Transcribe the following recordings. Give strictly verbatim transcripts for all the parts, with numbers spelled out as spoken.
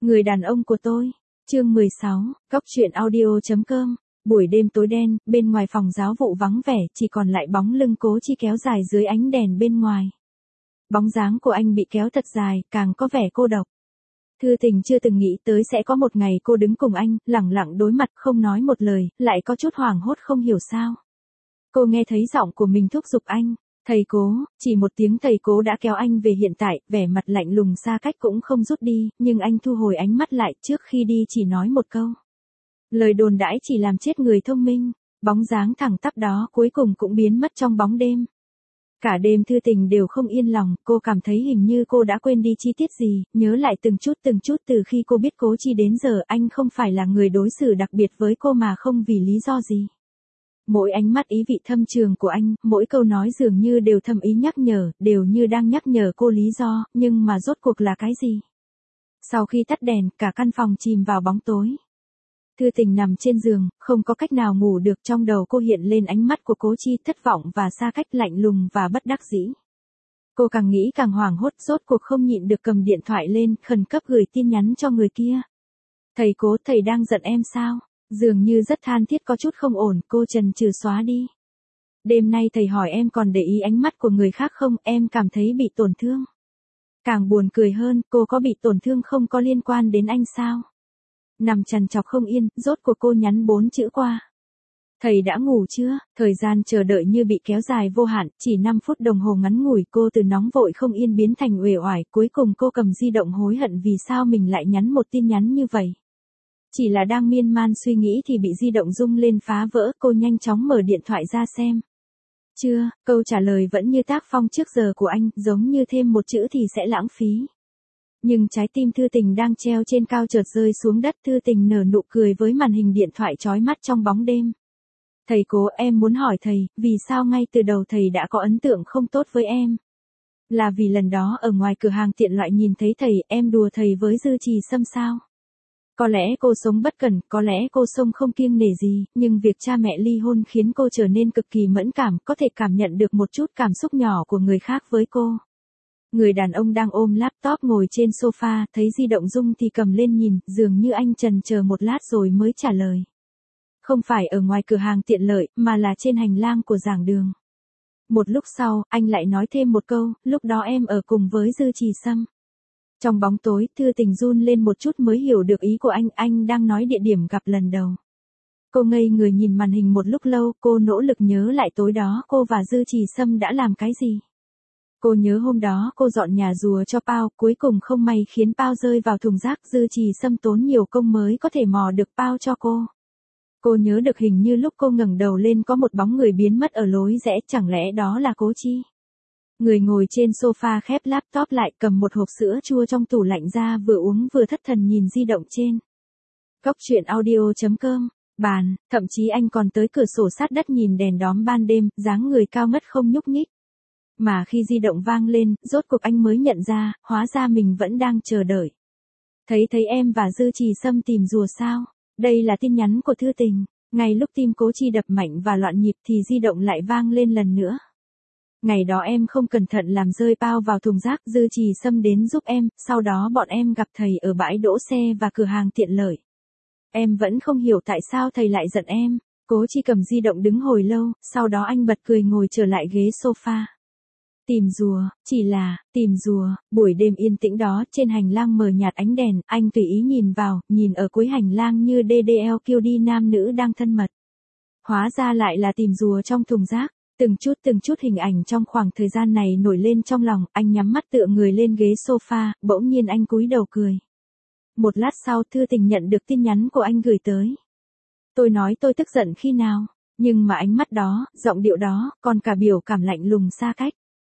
Người đàn ông của tôi. Chương mười sáu, Cóc truyện audio chấm com. Buổi đêm tối đen, bên ngoài phòng giáo vụ vắng vẻ, chỉ còn lại bóng lưng Cố Chi kéo dài dưới ánh đèn bên ngoài. Bóng dáng của anh bị kéo thật dài, càng có vẻ cô độc. Thư Tình chưa từng nghĩ tới sẽ có một ngày cô đứng cùng anh, lẳng lặng đối mặt không nói một lời, lại có chút hoảng hốt không hiểu sao. Cô nghe thấy giọng của mình thúc giục anh. Thầy Cố, chỉ một tiếng thầy Cố đã kéo anh về hiện tại, vẻ mặt lạnh lùng xa cách cũng không rút đi, nhưng anh thu hồi ánh mắt lại trước khi đi chỉ nói một câu. Lời đồn đãi chỉ làm chết người thông minh, bóng dáng thẳng tắp đó cuối cùng cũng biến mất trong bóng đêm. Cả đêm Thư Tình đều không yên lòng, cô cảm thấy hình như cô đã quên đi chi tiết gì, nhớ lại từng chút từng chút từ khi cô biết Cố Chi đến giờ anh không phải là người đối xử đặc biệt với cô mà không vì lý do gì. Mỗi ánh mắt ý vị thâm trường của anh, mỗi câu nói dường như đều thầm ý nhắc nhở, đều như đang nhắc nhở cô lý do, nhưng mà rốt cuộc là cái gì? Sau khi tắt đèn, cả căn phòng chìm vào bóng tối. Thư Tình nằm trên giường, không có cách nào ngủ được, trong đầu cô hiện lên ánh mắt của Cố Chi thất vọng và xa cách, lạnh lùng và bất đắc dĩ. Cô càng nghĩ càng hoảng hốt, rốt cuộc không nhịn được cầm điện thoại lên, khẩn cấp gửi tin nhắn cho người kia. Thầy Cố, thầy đang giận em sao? Dường như rất than thiết có chút không ổn, cô chần chừ xóa đi. Đêm nay thầy hỏi em còn để ý ánh mắt của người khác không, em cảm thấy bị tổn thương. Càng buồn cười hơn, cô có bị tổn thương không có liên quan đến anh sao? Nằm trằn trọc không yên, rốt cuộc cô nhắn bốn chữ qua. Thầy đã ngủ chưa? Thời gian chờ đợi như bị kéo dài vô hạn, chỉ năm phút đồng hồ ngắn ngủi, cô từ nóng vội không yên biến thành uể oải, cuối cùng cô cầm di động hối hận vì sao mình lại nhắn một tin nhắn như vậy. Chỉ là đang miên man suy nghĩ thì bị di động rung lên phá vỡ, cô nhanh chóng mở điện thoại ra xem. Chưa, câu trả lời vẫn như tác phong trước giờ của anh, giống như thêm một chữ thì sẽ lãng phí. Nhưng trái tim Thư Tình đang treo trên cao chợt rơi xuống đất, Thư Tình nở nụ cười với màn hình điện thoại chói mắt trong bóng đêm. Thầy Cố, em muốn hỏi thầy, vì sao ngay từ đầu thầy đã có ấn tượng không tốt với em? Là vì lần đó ở ngoài cửa hàng tiện lợi nhìn thấy thầy, em đùa thầy với Dư Trì Sâm sao? Có lẽ cô sống bất cẩn, có lẽ cô sống không kiêng nể gì, nhưng việc cha mẹ ly hôn khiến cô trở nên cực kỳ mẫn cảm, có thể cảm nhận được một chút cảm xúc nhỏ của người khác với cô. Người đàn ông đang ôm laptop ngồi trên sofa, thấy di động rung thì cầm lên nhìn, dường như anh chần chờ một lát rồi mới trả lời. Không phải ở ngoài cửa hàng tiện lợi, mà là trên hành lang của giảng đường. Một lúc sau, anh lại nói thêm một câu, lúc đó em ở cùng với Dư Trì Sâm. Trong bóng tối, Thư Tình run lên một chút mới hiểu được ý của anh, anh đang nói địa điểm gặp lần đầu. Cô ngây người nhìn màn hình một lúc lâu, cô nỗ lực nhớ lại tối đó cô và Dư Trì Sâm đã làm cái gì. Cô nhớ hôm đó cô dọn nhà rùa cho Pao, cuối cùng không may khiến Pao rơi vào thùng rác, Dư Trì Sâm tốn nhiều công mới có thể mò được Pao cho cô. Cô nhớ được hình như lúc cô ngẩng đầu lên có một bóng người biến mất ở lối rẽ, chẳng lẽ đó là Cố Chi? Người ngồi trên sofa khép laptop lại, cầm một hộp sữa chua trong tủ lạnh ra, vừa uống vừa thất thần nhìn di động trên. Cóc truyện audio chấm com, bàn, thậm chí anh còn tới cửa sổ sát đất nhìn đèn đóm ban đêm, dáng người cao ngất không nhúc nhích. Mà khi di động vang lên, rốt cuộc anh mới nhận ra, hóa ra mình vẫn đang chờ đợi. Thấy thấy em và Dư Trì Sâm tìm rùa sao? Đây là tin nhắn của Thư Tình. Ngay lúc tim Cố Chi đập mạnh và loạn nhịp thì di động lại vang lên lần nữa. Ngày đó em không cẩn thận làm rơi Pao vào thùng rác, Dư Trì Sâm đến giúp em, sau đó bọn em gặp thầy ở bãi đỗ xe và cửa hàng tiện lợi. Em vẫn không hiểu tại sao thầy lại giận em. Cố Chi cầm di động đứng hồi lâu, sau đó anh bật cười ngồi trở lại ghế sofa. Tìm rùa, chỉ là, tìm rùa, buổi đêm yên tĩnh đó, trên hành lang mờ nhạt ánh đèn, anh tùy ý nhìn vào, nhìn ở cuối hành lang như đê đê lờ quy đê nam nữ đang thân mật. Hóa ra lại là tìm rùa trong thùng rác, từng chút từng chút hình ảnh trong khoảng thời gian này nổi lên trong lòng, anh nhắm mắt tựa người lên ghế sofa, bỗng nhiên anh cúi đầu cười. Một lát sau Thư Tình nhận được tin nhắn của anh gửi tới. Tôi nói tôi tức giận khi nào, nhưng mà ánh mắt đó, giọng điệu đó, còn cả biểu cảm lạnh lùng xa cách.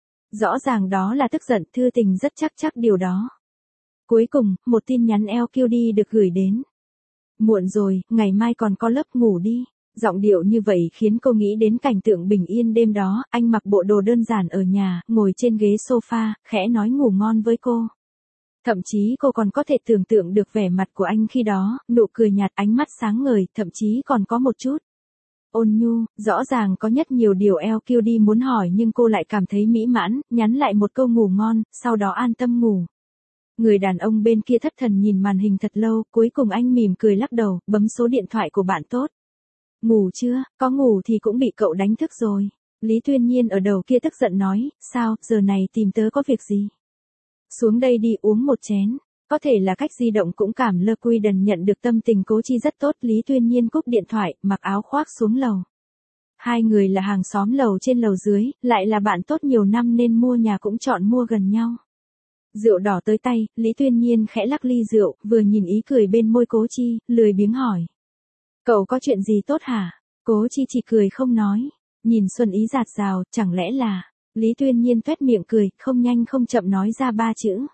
Rõ ràng đó là tức giận, Thư Tình rất chắc chắc điều đó. Cuối cùng, một tin nhắn lờ quy đê được gửi đến. Muộn rồi, ngày mai còn có lớp, ngủ đi. Giọng điệu như vậy khiến cô nghĩ đến cảnh tượng bình yên đêm đó, anh mặc bộ đồ đơn giản ở nhà, ngồi trên ghế sofa, khẽ nói ngủ ngon với cô. Thậm chí cô còn có thể tưởng tượng được vẻ mặt của anh khi đó, nụ cười nhạt, ánh mắt sáng ngời, thậm chí còn có một chút ôn nhu, rõ ràng có nhất nhiều điều lờ quy đê muốn hỏi nhưng cô lại cảm thấy mỹ mãn, nhắn lại một câu ngủ ngon, sau đó an tâm ngủ. Người đàn ông bên kia thất thần nhìn màn hình thật lâu, cuối cùng anh mỉm cười lắc đầu, bấm số điện thoại của bạn tốt. Ngủ chưa, có ngủ thì cũng bị cậu đánh thức rồi. Lý Tuyên Nhiên ở đầu kia tức giận nói, sao, giờ này tìm tớ có việc gì? Xuống đây đi uống một chén. Có thể là cách di động cũng cảm lơ quy đần nhận được tâm tình Cố Chi rất tốt. Lý Tuyên Nhiên cúp điện thoại, mặc áo khoác xuống lầu. Hai người là hàng xóm lầu trên lầu dưới, lại là bạn tốt nhiều năm nên mua nhà cũng chọn mua gần nhau. Rượu đỏ tới tay, Lý Tuyên Nhiên khẽ lắc ly rượu, vừa nhìn ý cười bên môi Cố Chi, lười biếng hỏi. Cậu có chuyện gì tốt hả? Cố Chi chỉ cười không nói. Nhìn xuân ý dạt dào, chẳng lẽ là... Lý Tuyên Nhiên tuét miệng cười, không nhanh không chậm nói ra ba chữ.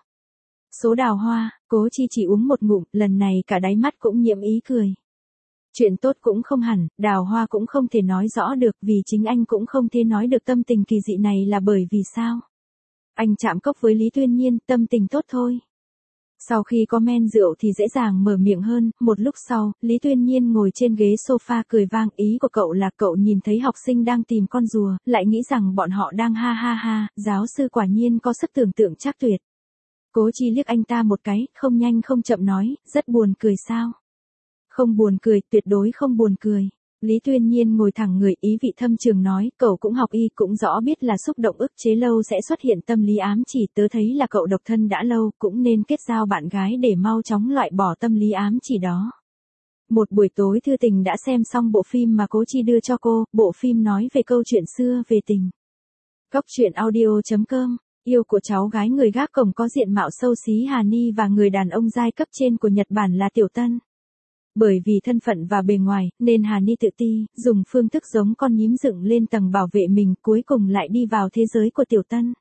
Số đào hoa. Cố Chi chỉ uống một ngụm, lần này cả đáy mắt cũng nhiễm ý cười. Chuyện tốt cũng không hẳn, đào hoa cũng không thể nói rõ được vì chính anh cũng không thể nói được tâm tình kỳ dị này là bởi vì sao. Anh chạm cốc với Lý Tuyên Nhiên, tâm tình tốt thôi. Sau khi có men rượu thì dễ dàng mở miệng hơn, một lúc sau, Lý Tuyên Nhiên ngồi trên ghế sofa cười vang, ý của cậu là cậu nhìn thấy học sinh đang tìm con rùa, lại nghĩ rằng bọn họ đang ha ha ha, giáo sư quả nhiên có sức tưởng tượng trác tuyệt. Cố Chi liếc anh ta một cái, không nhanh không chậm nói, rất buồn cười sao? Không buồn cười, tuyệt đối không buồn cười. Lý Tuyên Nhiên ngồi thẳng người, ý vị thâm trường nói, cậu cũng học y, cũng rõ biết là xúc động ức chế lâu sẽ xuất hiện tâm lý ám chỉ, tớ thấy là cậu độc thân đã lâu, cũng nên kết giao bạn gái để mau chóng loại bỏ tâm lý ám chỉ đó. Một buổi tối thư tình đã xem xong bộ phim mà Cố Chi đưa cho cô, bộ phim nói về câu chuyện xưa về tình. Cốc truyện audio chấm com, yêu của cháu gái người gác cổng có diện mạo xấu xí Hà Ni và người đàn ông giai cấp trên của Nhật Bản là Tiểu Tân. Bởi vì thân phận và bề ngoài, nên Hà Ni tự ti, dùng phương thức giống con nhím dựng lên tầng bảo vệ mình, cuối cùng lại đi vào thế giới của Tiểu Tân.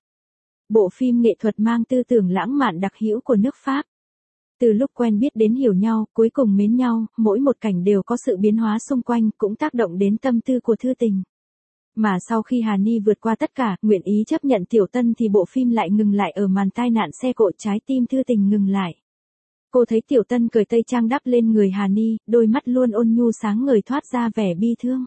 Bộ phim nghệ thuật mang tư tưởng lãng mạn đặc hữu của nước Pháp. Từ lúc quen biết đến hiểu nhau, cuối cùng mến nhau, mỗi một cảnh đều có sự biến hóa xung quanh, cũng tác động đến tâm tư của thư tình. Mà sau khi Hà Ni vượt qua tất cả, nguyện ý chấp nhận Tiểu Tân thì bộ phim lại ngừng lại ở màn tai nạn xe cộ, trái tim thư tình ngừng lại. Cô thấy Tiểu Tân cởi tây trang đắp lên người Hà Ni, đôi mắt luôn ôn nhu sáng ngời thoát ra vẻ bi thương.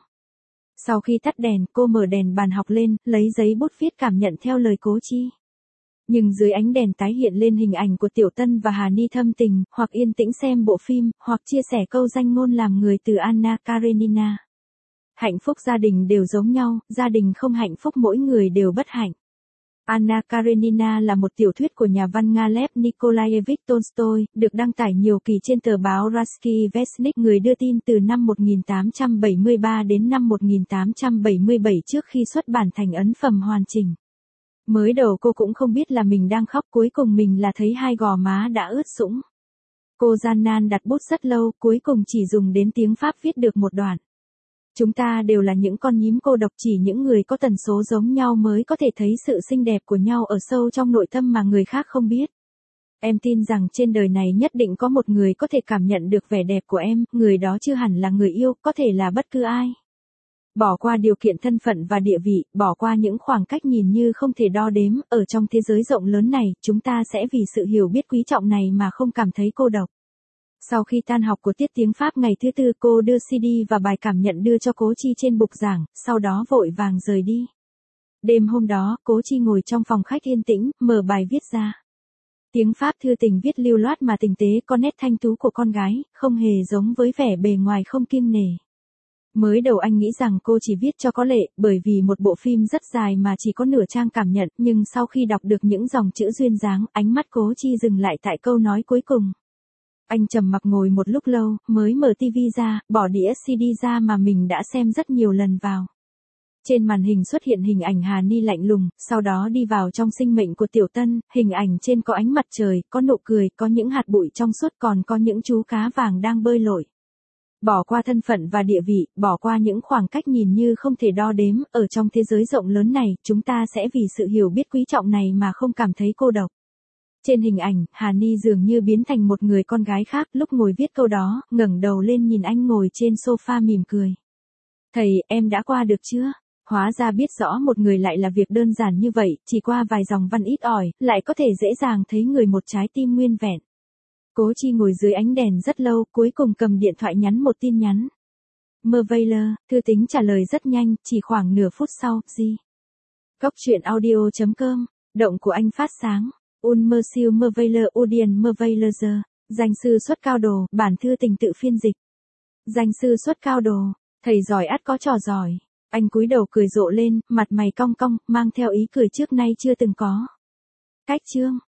Sau khi tắt đèn, cô mở đèn bàn học lên, lấy giấy bút viết cảm nhận theo lời Cố Chi. Nhưng dưới ánh đèn tái hiện lên hình ảnh của Tiểu Tân và Hà Ni thâm tình, hoặc yên tĩnh xem bộ phim, hoặc chia sẻ câu danh ngôn làm người từ Anna Karenina. Hạnh phúc gia đình đều giống nhau, gia đình không hạnh phúc mỗi người đều bất hạnh. Anna Karenina là một tiểu thuyết của nhà văn Nga Lev Nikolaevich Tolstoy, được đăng tải nhiều kỳ trên tờ báo Russky Vestnik. Người đưa tin từ năm một nghìn tám trăm bảy mươi ba đến năm một nghìn tám trăm bảy mươi bảy trước khi xuất bản thành ấn phẩm hoàn chỉnh. Mới đầu cô cũng không biết là mình đang khóc, cuối cùng mình là thấy hai gò má đã ướt sũng. Cô gian nan đặt bút rất lâu, cuối cùng chỉ dùng đến tiếng Pháp viết được một đoạn. Chúng ta đều là những con nhím cô độc, chỉ những người có tần số giống nhau mới có thể thấy sự xinh đẹp của nhau ở sâu trong nội tâm mà người khác không biết. Em tin rằng trên đời này nhất định có một người có thể cảm nhận được vẻ đẹp của em, người đó chưa hẳn là người yêu, có thể là bất cứ ai. Bỏ qua điều kiện thân phận và địa vị, bỏ qua những khoảng cách nhìn như không thể đo đếm, ở trong thế giới rộng lớn này, chúng ta sẽ vì sự hiểu biết quý trọng này mà không cảm thấy cô độc. Sau khi tan học của tiết tiếng Pháp ngày thứ tư, cô đưa xê đê và bài cảm nhận đưa cho Cố Chi trên bục giảng, sau đó vội vàng rời đi. Đêm hôm đó, Cố Chi ngồi trong phòng khách yên tĩnh, mở bài viết ra. Tiếng Pháp thư tình viết lưu loát mà tinh tế, có nét thanh tú của con gái, không hề giống với vẻ bề ngoài không kiêng nể. Mới đầu anh nghĩ rằng cô chỉ viết cho có lệ, bởi vì một bộ phim rất dài mà chỉ có nửa trang cảm nhận, nhưng sau khi đọc được những dòng chữ duyên dáng, ánh mắt Cố Chi dừng lại tại câu nói cuối cùng. Anh trầm mặc ngồi một lúc lâu, mới mở tivi ra, bỏ đĩa xê đê ra mà mình đã xem rất nhiều lần vào. Trên màn hình xuất hiện hình ảnh Hà Ni lạnh lùng, sau đó đi vào trong sinh mệnh của Tiểu Tân, hình ảnh trên có ánh mặt trời, có nụ cười, có những hạt bụi trong suốt, còn có những chú cá vàng đang bơi lội. Bỏ qua thân phận và địa vị, bỏ qua những khoảng cách nhìn như không thể đo đếm, ở trong thế giới rộng lớn này, chúng ta sẽ vì sự hiểu biết quý trọng này mà không cảm thấy cô độc. Trên hình ảnh, Hà Ni dường như biến thành một người con gái khác, lúc ngồi viết câu đó, ngẩng đầu lên nhìn anh ngồi trên sofa mỉm cười. Thầy, em đã qua được chưa? Hóa ra biết rõ một người lại là việc đơn giản như vậy, chỉ qua vài dòng văn ít ỏi, lại có thể dễ dàng thấy người một trái tim nguyên vẹn. Cố Chi ngồi dưới ánh đèn rất lâu, cuối cùng cầm điện thoại nhắn một tin nhắn. Mơ Veiler, thư tính trả lời rất nhanh, chỉ khoảng nửa phút sau, gì? Cốc truyện audio chấm com, động của anh phát sáng. Un Monsieur Merveilleux Audien Merveilleuse, danh sư xuất cao đồ, bản thư tình tự phiên dịch. Danh sư xuất cao đồ, thầy giỏi ắt có trò giỏi. Anh cúi đầu cười rộ lên, mặt mày cong cong, mang theo ý cười trước nay chưa từng có. Cách chương